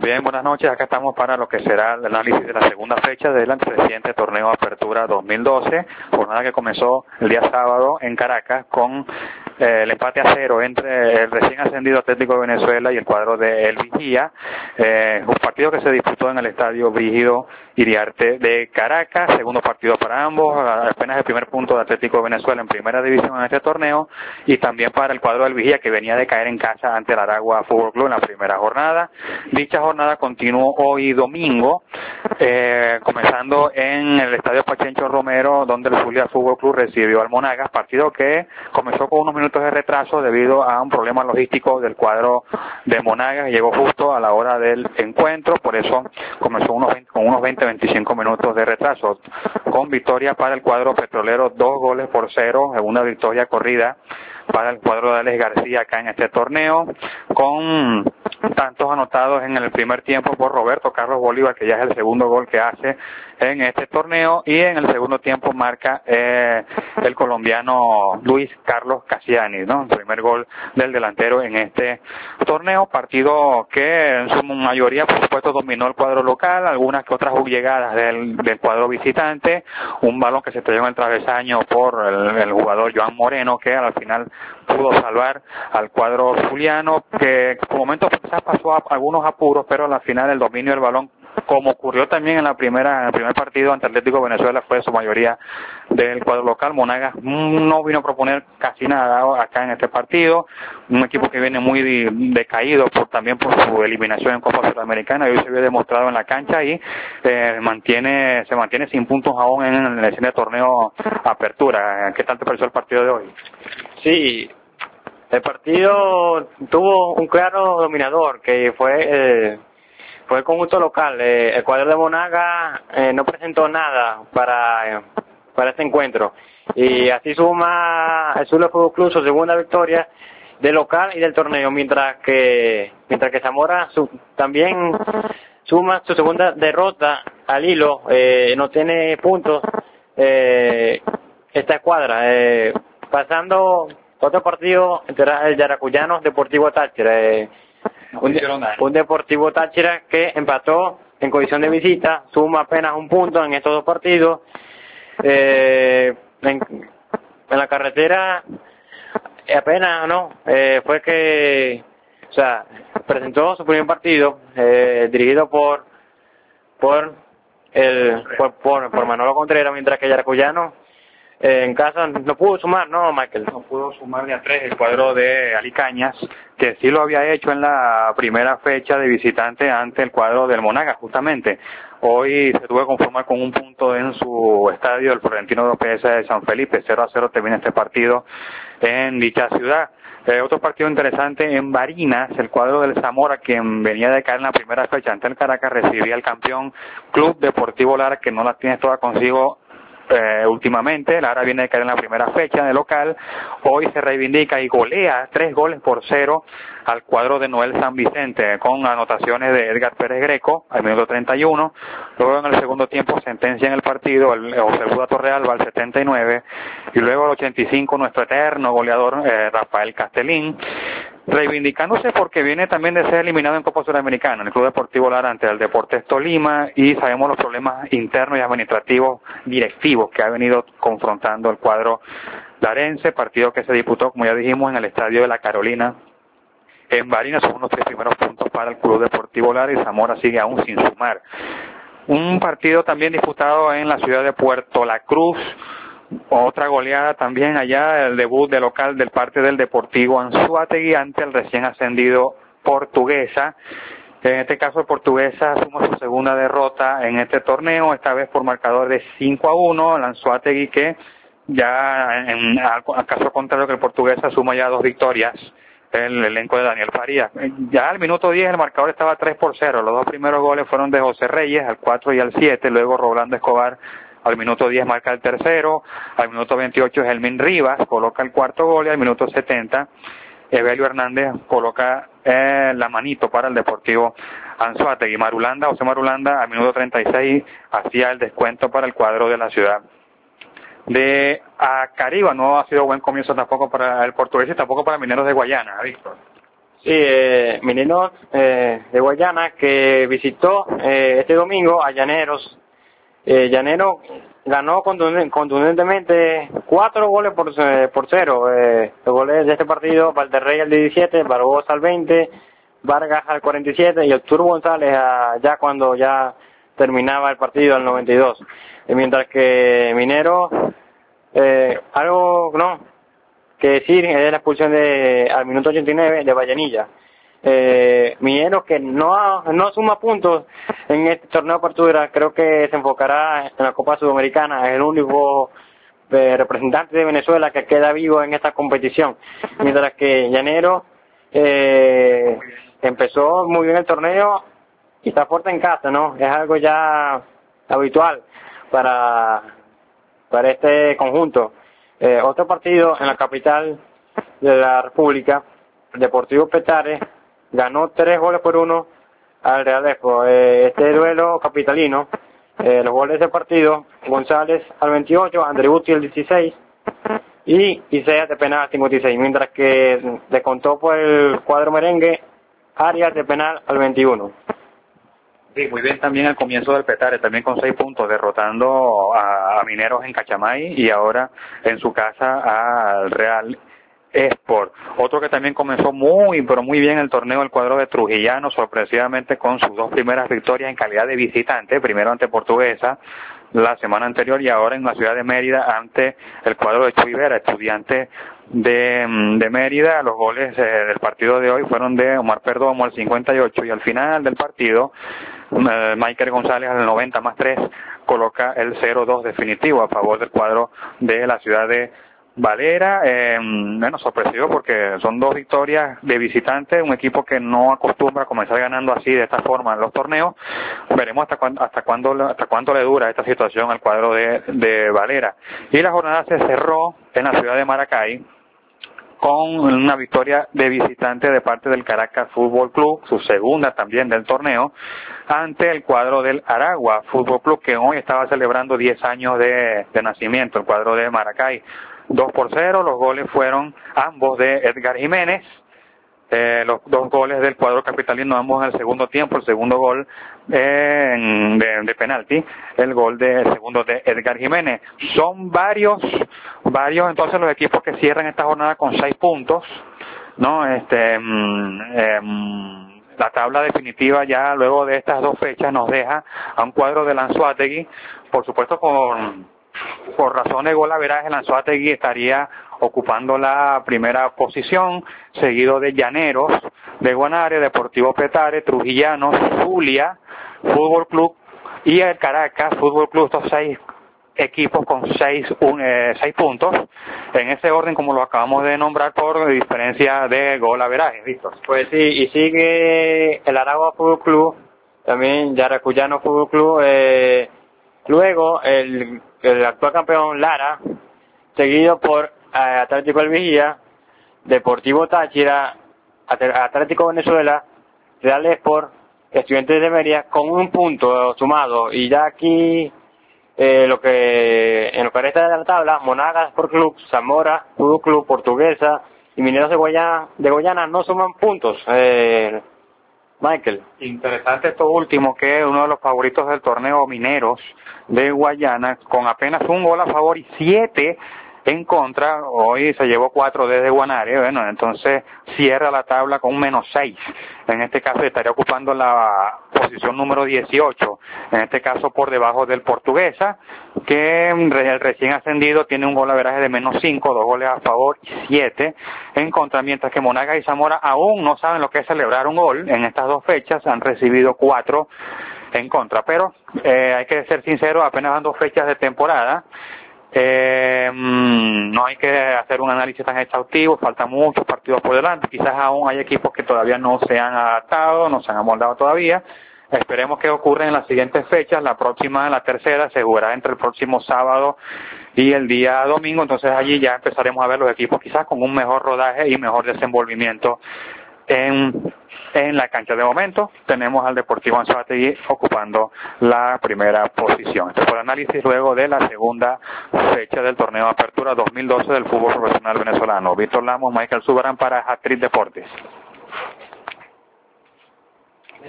Bien, buenas noches. Acá estamos para lo que será el análisis de la segunda fecha del reciente torneo Apertura 2012, jornada que comenzó el día sábado en Caracas con el empate a 0 entre el recién ascendido Atlético de Venezuela y el cuadro de El Vigía, un partido que se disputó en el estadio Brígido Iriarte de Caracas, segundo partido para ambos, apenas el primer punto de Atlético de Venezuela en primera división en este torneo, y también para el cuadro del Vigía, que venía de caer en casa ante el Aragua Fútbol Club en la primera jornada. Dicha jornada continuó hoy domingo, comenzando en el estadio Pachencho Romero, donde el Zulia Fútbol Club recibió al Monagas, partido que comenzó con unos minutos de retraso debido a un problema logístico del cuadro de Monagas. Llegó justo a la hora del encuentro, por eso comenzó con unos 20-25 minutos de retraso, con victoria para el cuadro petrolero, 2-0, una victoria corrida para el cuadro de Alex García acá en este torneo, con tantos anotados en el primer tiempo por Roberto Carlos Bolívar, que ya es el segundo gol que hace en este torneo, y en el segundo tiempo marca el colombiano Luis Carlos Cassiani, ¿no? El primer gol del delantero en este torneo, partido que en su mayoría por supuesto dominó el cuadro local, algunas que otras llegadas del cuadro visitante, un balón que se estrelló en el travesaño por el jugador Joan Moreno, que al final pudo salvar al cuadro zuliano, que por momentos quizás pasó a algunos apuros, pero al final el dominio del balón, como ocurrió también en el primer partido ante Atlético de Venezuela, fue su mayoría del cuadro local. Monagas no vino a proponer casi nada acá en este partido, un equipo que viene muy decaído también por su eliminación en Copa Sudamericana, y hoy se vio demostrado en la cancha y se mantiene sin puntos aún en el escenario de torneo Apertura. ¿Qué tal te pareció el partido de hoy? Sí, el partido tuvo un claro dominador, que fue el conjunto local. El cuadro de Monagas no presentó nada para este encuentro, y así suma el Zulia Fútbol Club su segunda victoria del local y del torneo, mientras que Zamora también suma su segunda derrota al hilo. No tiene puntos esta escuadra, pasando otro partido entre el Yaracuyano Deportivo Táchira, un Deportivo Táchira que empató en condición de visita, suma apenas un punto en estos dos partidos. En la carretera apenas fue que, o sea, presentó su primer partido, dirigido por Manolo Contreras, mientras que Yaracuyano en casa no pudo sumar, ¿no, Michael? No pudo sumar de a 3 el cuadro de Alicañas, que sí lo había hecho en la primera fecha de visitante ante el cuadro del Monagas, justamente. Hoy se tuvo que conformar con un punto en su estadio, el Florentino López de San Felipe. 0-0 termina este partido en dicha ciudad. Otro partido interesante en Barinas, el cuadro del Zamora, quien venía de caer en la primera fecha ante el Caracas, recibía al campeón Club Deportivo Lara, que no las tiene todas consigo últimamente. Lara viene de caer en la primera fecha de local, hoy se reivindica y golea 3-0 al cuadro de Noel San Vicente, con anotaciones de Edgar Pérez Greco al minuto 31, luego en el segundo tiempo sentencia en el partido José Buda Torrealba al 79, y luego al 85 nuestro eterno goleador Rafael Castellín, reivindicándose porque viene también de ser eliminado en Copa Sudamericana en el Club Deportivo Lara ante el Deportes Tolima, y sabemos los problemas internos y administrativos directivos que ha venido confrontando el cuadro larense. Partido que se disputó, como ya dijimos, en el Estadio de la Carolina en Barinas. Son unos 3 primeros puntos para el Club Deportivo Lara, y Zamora sigue aún sin sumar. Un partido también disputado en la ciudad de Puerto La Cruz, otra goleada también allá, el debut de local del parte del Deportivo Anzoátegui ante el recién ascendido Portuguesa. En este caso Portuguesa suma su segunda derrota en este torneo, esta vez por marcador de 5-1, el Anzoátegui, que ya al caso contrario que el Portuguesa suma ya 2 victorias, el elenco de Daniel Farías. Ya al minuto 10 el marcador estaba 3-0, los 2 primeros goles fueron de José Reyes al 4 y al 7, luego Rolando Escobar al minuto 10 marca el tercero, al minuto 28 Gelmin Rivas coloca el cuarto gol, y al minuto 70 Evelio Hernández coloca la manito para el Deportivo Anzoátegui. José Marulanda al minuto 36 hacía el descuento para el cuadro de la ciudad de Acariba. No ha sido buen comienzo tampoco para el Portugués y tampoco para Mineros de Guayana, Víctor. Sí, Mineros de Guayana que visitó este domingo a Llaneros. Llanero ganó contundentemente 4 goles por 0. Los goles de este partido: Valderrey al 17, Barbosa al 20, Vargas al 47 y Arturo González ya cuando ya terminaba el partido al 92. Mientras que Minero, algo no que decir es la expulsión al minuto 89 de Vallenilla. Mineros que no suma puntos en este torneo de apertura, creo que se enfocará en la Copa Sudamericana, es el único representante de Venezuela que queda vivo en esta competición, mientras que Llanero empezó muy bien el torneo y está fuerte en casa, ¿no? Es algo ya habitual para este conjunto. Otro partido en la capital de la República, Deportivo Petare ganó 3 goles por 1 al Real Expo. Este duelo capitalino, los goles de partido: González al 28, Andreuti al 16 y Isaias de penal al 56, mientras que descontó por el cuadro merengue Arias de penal al 21. Sí, muy bien también al comienzo del Petare, también con 6 puntos, derrotando a Mineros en Cachamay y ahora en su casa al Real Sport. Otro que también comenzó pero muy bien el torneo, el cuadro de Trujillano, sorpresivamente con sus 2 primeras victorias en calidad de visitante, primero ante Portuguesa la semana anterior y ahora en la ciudad de Mérida ante el cuadro de Chuivera, Estudiante de Mérida. Los goles del partido de hoy fueron de Omar Perdomo al 58 y al final del partido Michael González al 90 más 3 coloca el 0-2 definitivo a favor del cuadro de la ciudad de Valera. Bueno, sorpresivo porque son 2 victorias de visitante, un equipo que no acostumbra a comenzar ganando así de esta forma en los torneos. Veremos hasta cuándo le dura esta situación al cuadro de Valera. Y la jornada se cerró en la ciudad de Maracay con una victoria de visitante de parte del Caracas Fútbol Club, su segunda también del torneo, ante el cuadro del Aragua Fútbol Club, que hoy estaba celebrando 10 años de nacimiento, el cuadro de Maracay. 2-0, los goles fueron ambos de Edgar Jiménez, los 2 goles del cuadro capitalino, ambos en el segundo tiempo, el segundo gol de penalti, el gol segundo de Edgar Jiménez. Son varios entonces los equipos que cierran esta jornada con 6 puntos, ¿no? La tabla definitiva ya luego de estas 2 fechas nos deja a un cuadro de Anzoátegui, por supuesto por razón de golaveraje, Anzoátegui estaría ocupando la primera posición, seguido de Llaneros, de Guanare, Deportivo Petare, Trujillano, Zulia Fútbol Club y el Caracas Fútbol Club. Estos 6 equipos con 6 puntos, en ese orden como lo acabamos de nombrar por diferencia de golaveraje, Víctor. Pues sí, y sigue el Aragua Fútbol Club, también Yaracuyano Fútbol Club, luego el actual campeón Lara, seguido por Atlético El Vigía, Deportivo Táchira, Atlético Venezuela, Real Sport, Estudiantes de Mérida con 1 punto sumado. Y ya aquí en lo que resta de la tabla, Monagas Sport Club, Zamora Fútbol Club, Portuguesa y Mineros de Guayana no suman puntos. Michael. Interesante esto último, que es uno de los favoritos del torneo, Mineros de Guayana, con apenas 1 gol a favor y 7 en contra. Hoy se llevó 4 desde Guanare, bueno, entonces cierra la tabla con un -6. En este caso estaría ocupando la posición número 18, en este caso por debajo del Portuguesa, que el recién ascendido tiene un golaveraje de -5, 2 goles a favor y 7 en contra, mientras que Monagas y Zamora aún no saben lo que es celebrar un gol. En estas 2 fechas han recibido 4 en contra, pero hay que ser sincero, apenas van 2 fechas de temporada. No hay que hacer un análisis tan exhaustivo, faltan muchos partidos por delante, quizás aún hay equipos que todavía no se han adaptado, no se han amoldado todavía. Esperemos que ocurra en las siguientes fechas. La próxima, la tercera, se jugará entre el próximo sábado y el día domingo, entonces allí ya empezaremos a ver los equipos quizás con un mejor rodaje y mejor desenvolvimiento en la cancha. De momento tenemos al Deportivo Anzoátegui ocupando la primera posición. Este fue el análisis luego de la segunda fecha del torneo de apertura 2012 del fútbol profesional venezolano. Víctor Lamos, Michael Subaran para Hat-Trick Deportes.